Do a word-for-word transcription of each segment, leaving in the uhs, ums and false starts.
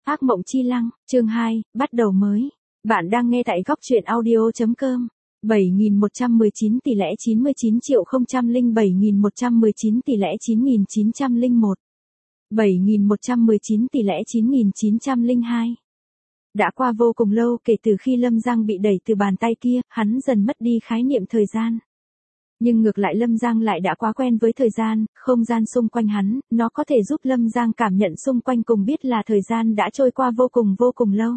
Ác mộng chi lăng, chương hai, bắt đầu mới. Bạn đang nghe tại góc truyện audio.com. bảy nghìn một trăm mười chín tỷ lẻ chín mươi chín triệu không trăm lẻ bảy nghìn một trăm mười chín tỷ lẻ chín nghìn chín trăm lẻ một. bảy nghìn một trăm mười chín tỷ lẻ chín nghìn chín trăm lẻ hai. Đã qua vô cùng lâu kể từ khi Lâm Giang bị đẩy từ bàn tay kia, hắn dần mất đi khái niệm thời gian. Nhưng ngược lại Lâm Giang lại đã quá quen với thời gian, không gian xung quanh hắn, nó có thể giúp Lâm Giang cảm nhận xung quanh cùng biết là thời gian đã trôi qua vô cùng vô cùng lâu.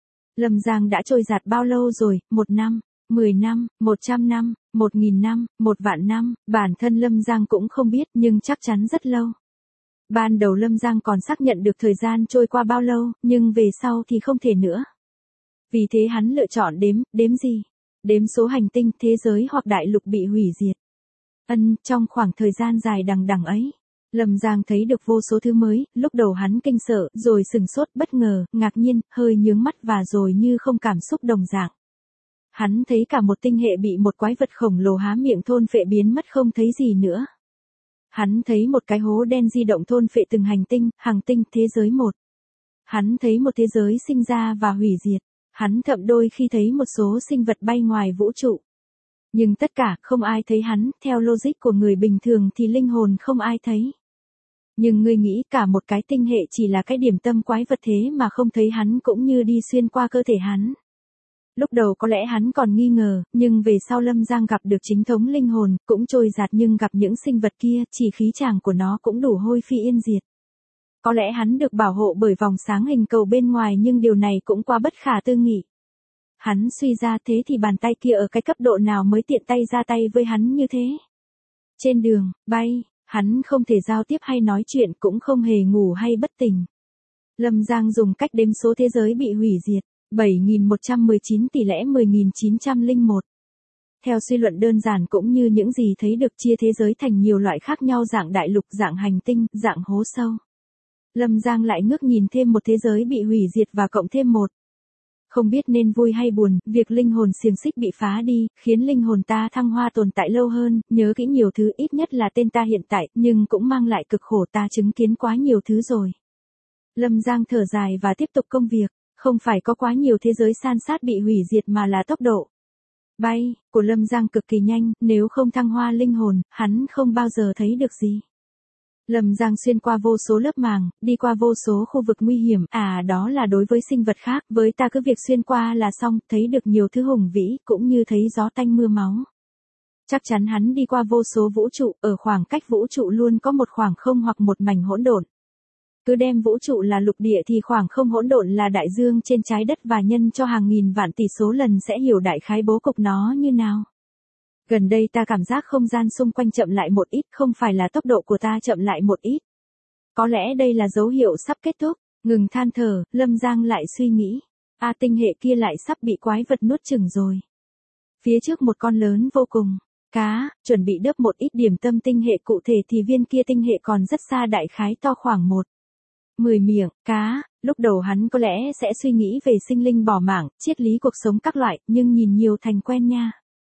Lâm Giang đã trôi giạt bao lâu rồi, một năm, mười năm, một trăm năm, một nghìn năm, một vạn năm, bản thân Lâm Giang cũng không biết nhưng chắc chắn rất lâu. Ban đầu Lâm Giang còn xác nhận được thời gian trôi qua bao lâu, nhưng về sau thì không thể nữa. Vì thế hắn lựa chọn đếm, đếm gì? Đếm số hành tinh, thế giới hoặc đại lục bị hủy diệt. Ân, trong khoảng thời gian dài đằng đằng ấy, Lâm Giang thấy được vô số thứ mới, lúc đầu hắn kinh sợ, rồi sừng sốt, bất ngờ, ngạc nhiên, hơi nhướng mắt và rồi như không cảm xúc đồng dạng. Hắn thấy cả một tinh hệ bị một quái vật khổng lồ há miệng thôn phệ biến mất không thấy gì nữa. Hắn thấy một cái hố đen di động thôn phệ từng hành tinh, hành tinh, thế giới một. Hắn thấy một thế giới sinh ra và hủy diệt. Hắn thậm đôi khi thấy một số sinh vật bay ngoài vũ trụ. Nhưng tất cả không ai thấy hắn, theo logic của người bình thường thì linh hồn không ai thấy. Nhưng ngươi nghĩ cả một cái tinh hệ chỉ là cái điểm tâm quái vật thế mà không thấy hắn cũng như đi xuyên qua cơ thể hắn. Lúc đầu có lẽ hắn còn nghi ngờ, nhưng về sau Lâm Giang gặp được chính thống linh hồn, cũng trôi giạt nhưng gặp những sinh vật kia, chỉ khí chàng của nó cũng đủ hôi phi yên diệt. Có lẽ hắn được bảo hộ bởi vòng sáng hình cầu bên ngoài nhưng điều này cũng quá bất khả tư nghị. Hắn suy ra thế thì bàn tay kia ở cái cấp độ nào mới tiện tay ra tay với hắn như thế. Trên đường, bay, hắn không thể giao tiếp hay nói chuyện cũng không hề ngủ hay bất tỉnh. Lâm Giang dùng cách đếm số thế giới bị hủy diệt, bảy nghìn một trăm mười chín tỷ lẻ mười nghìn chín trăm lẻ một. Theo suy luận đơn giản cũng như những gì thấy được chia thế giới thành nhiều loại khác nhau dạng đại lục, dạng hành tinh, dạng hố sâu. Lâm Giang lại ngước nhìn thêm một thế giới bị hủy diệt và cộng thêm một. Không biết nên vui hay buồn, việc linh hồn xiềng xích bị phá đi, khiến linh hồn ta thăng hoa tồn tại lâu hơn, nhớ kỹ nhiều thứ ít nhất là tên ta hiện tại, nhưng cũng mang lại cực khổ ta chứng kiến quá nhiều thứ rồi. Lâm Giang thở dài và tiếp tục công việc, không phải có quá nhiều thế giới san sát bị hủy diệt mà là tốc độ bay của Lâm Giang cực kỳ nhanh, nếu không thăng hoa linh hồn, hắn không bao giờ thấy được gì. Lâm Giang xuyên qua vô số lớp màng, đi qua vô số khu vực nguy hiểm, à đó là đối với sinh vật khác, với ta cứ việc xuyên qua là xong, thấy được nhiều thứ hùng vĩ, cũng như thấy gió tanh mưa máu. Chắc chắn hắn đi qua vô số vũ trụ, ở khoảng cách vũ trụ luôn có một khoảng không hoặc một mảnh hỗn độn. Cứ đem vũ trụ là lục địa thì khoảng không hỗn độn là đại dương trên trái đất và nhân cho hàng nghìn vạn tỷ số lần sẽ hiểu đại khái bố cục nó như nào. Gần đây ta cảm giác không gian xung quanh chậm lại một ít, không phải là tốc độ của ta chậm lại một ít. Có lẽ đây là dấu hiệu sắp kết thúc, ngừng than thở, Lâm Giang lại suy nghĩ. A tinh hệ kia lại sắp bị quái vật nuốt chửng rồi. Phía trước một con lớn vô cùng, cá, chuẩn bị đớp một ít điểm tâm tinh hệ cụ thể thì viên kia tinh hệ còn rất xa đại khái to khoảng một. mười miệng, cá, lúc đầu hắn có lẽ sẽ suy nghĩ về sinh linh bỏ mảng, triết lý cuộc sống các loại, nhưng nhìn nhiều thành quen nha.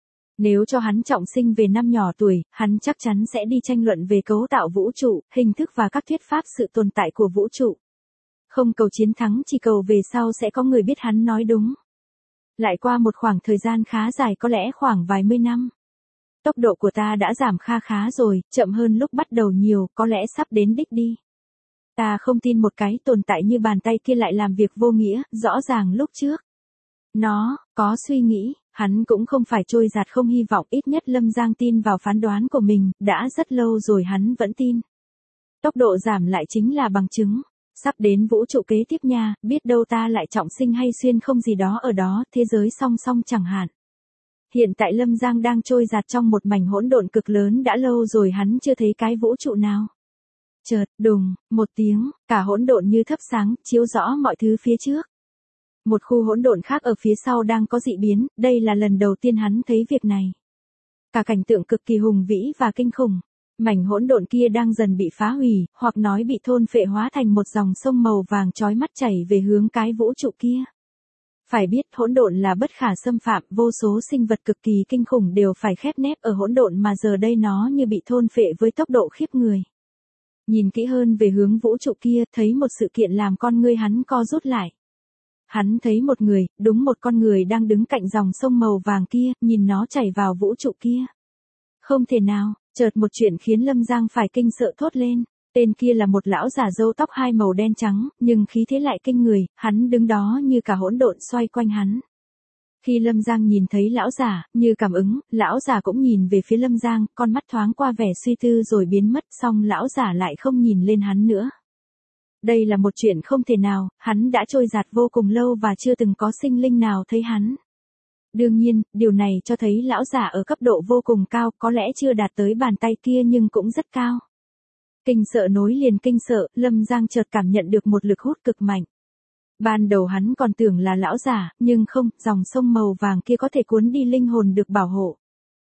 Nếu cho hắn trọng sinh về năm nhỏ tuổi, hắn chắc chắn sẽ đi tranh luận về cấu tạo vũ trụ, hình thức và các thuyết pháp sự tồn tại của vũ trụ. Không cầu chiến thắng, chỉ cầu về sau sẽ có người biết hắn nói đúng. Lại qua một khoảng thời gian khá dài, có lẽ khoảng vài mươi năm. Tốc độ của ta đã giảm kha khá rồi, chậm hơn lúc bắt đầu nhiều, có lẽ sắp đến đích đi. Ta không tin một cái tồn tại như bàn tay kia lại làm việc vô nghĩa, rõ ràng lúc trước. Nó, có suy nghĩ, hắn cũng không phải trôi giạt không hy vọng, ít nhất Lâm Giang tin vào phán đoán của mình, đã rất lâu rồi hắn vẫn tin. Tốc độ giảm lại chính là bằng chứng. Sắp đến vũ trụ kế tiếp nha, biết đâu ta lại trọng sinh hay xuyên không gì đó ở đó, thế giới song song chẳng hạn. Hiện tại Lâm Giang đang trôi giạt trong một mảnh hỗn độn cực lớn đã lâu rồi hắn chưa thấy cái vũ trụ nào. Chợt, đùng, một tiếng, cả hỗn độn như thắp sáng, chiếu rõ mọi thứ phía trước. Một khu hỗn độn khác ở phía sau đang có dị biến, đây là lần đầu tiên hắn thấy việc này. Cả cảnh tượng cực kỳ hùng vĩ và kinh khủng. Mảnh hỗn độn kia đang dần bị phá hủy, hoặc nói bị thôn phệ hóa thành một dòng sông màu vàng chói mắt chảy về hướng cái vũ trụ kia. Phải biết hỗn độn là bất khả xâm phạm, vô số sinh vật cực kỳ kinh khủng đều phải khép nép ở hỗn độn mà giờ đây nó như bị thôn phệ với tốc độ khiếp người. Nhìn kỹ hơn về hướng vũ trụ kia, thấy một sự kiện làm con ngươi hắn co rút lại. Hắn thấy một người, đúng một con người đang đứng cạnh dòng sông màu vàng kia, nhìn nó chảy vào vũ trụ kia. Không thể nào, chợt một chuyện khiến Lâm Giang phải kinh sợ thốt lên. Tên kia là một lão già râu tóc hai màu đen trắng, nhưng khí thế lại kinh người, hắn đứng đó như cả hỗn độn xoay quanh hắn. Khi Lâm Giang nhìn thấy lão già, như cảm ứng, lão già cũng nhìn về phía Lâm Giang, con mắt thoáng qua vẻ suy tư rồi biến mất, xong lão già lại không nhìn lên hắn nữa. Đây là một chuyện không thể nào, hắn đã trôi giạt vô cùng lâu và chưa từng có sinh linh nào thấy hắn. Đương nhiên, điều này cho thấy lão già ở cấp độ vô cùng cao, có lẽ chưa đạt tới bàn tay kia nhưng cũng rất cao. Kinh sợ nối liền kinh sợ, Lâm Giang chợt cảm nhận được một lực hút cực mạnh. Ban đầu hắn còn tưởng là lão già, nhưng không, dòng sông màu vàng kia có thể cuốn đi linh hồn được bảo hộ.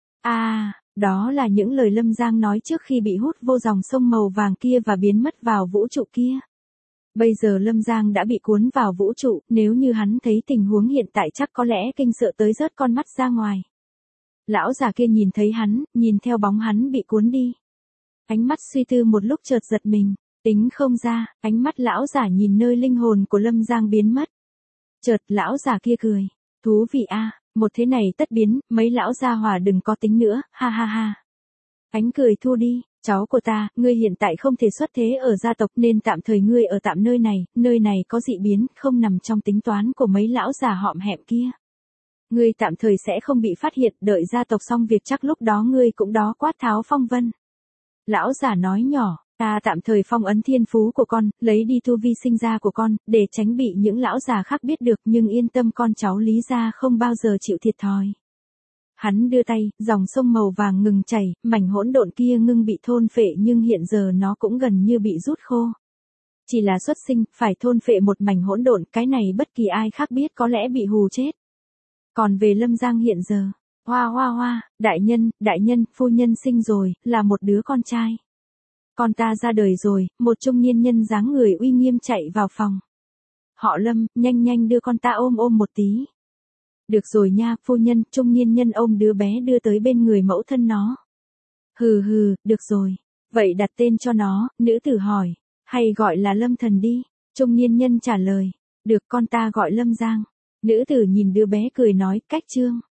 À, đó là những lời Lâm Giang nói trước khi bị hút vô dòng sông màu vàng kia và biến mất vào vũ trụ kia. Bây giờ Lâm Giang đã bị cuốn vào vũ trụ, nếu như hắn thấy tình huống hiện tại chắc có lẽ kinh sợ tới rớt con mắt ra ngoài. Lão già kia nhìn thấy hắn, nhìn theo bóng hắn bị cuốn đi. Ánh mắt suy tư một lúc chợt giật mình, tính không ra, ánh mắt lão già nhìn nơi linh hồn của Lâm Giang biến mất. Chợt lão già kia cười, thú vị a, một thế này tất biến, mấy lão gia hỏa đừng có tính nữa, ha ha ha. Ánh cười thu đi, cháu của ta, ngươi hiện tại không thể xuất thế ở gia tộc nên tạm thời ngươi ở tạm nơi này, nơi này có dị biến, không nằm trong tính toán của mấy lão già họm hẹm kia. Ngươi tạm thời sẽ không bị phát hiện, đợi gia tộc xong việc chắc lúc đó ngươi cũng đó quát tháo phong vân. Lão già nói nhỏ, ta tạm thời phong ấn thiên phú của con, lấy đi tu vi sinh ra của con, để tránh bị những lão già khác biết được, nhưng yên tâm con cháu Lý gia không bao giờ chịu thiệt thòi. Hắn đưa tay, dòng sông màu vàng ngừng chảy, mảnh hỗn độn kia ngưng bị thôn phệ nhưng hiện giờ nó cũng gần như bị rút khô. Chỉ là xuất sinh, phải thôn phệ một mảnh hỗn độn, cái này bất kỳ ai khác biết có lẽ bị hù chết. Còn về Lâm Giang hiện giờ, hoa hoa hoa, đại nhân, đại nhân, phu nhân sinh rồi, là một đứa con trai. Con ta ra đời rồi, một trung niên nhân dáng người uy nghiêm chạy vào phòng. Họ Lâm, nhanh nhanh đưa con ta ôm ôm một tí. Được rồi nha, phu nhân, trung niên nhân ôm đứa bé đưa tới bên người mẫu thân nó. Hừ hừ, được rồi. Vậy đặt tên cho nó, nữ tử hỏi. Hay gọi là Lâm Thần đi. Trung niên nhân trả lời. Được, con ta gọi Lâm Giang. Nữ tử nhìn đứa bé cười nói, cách trương.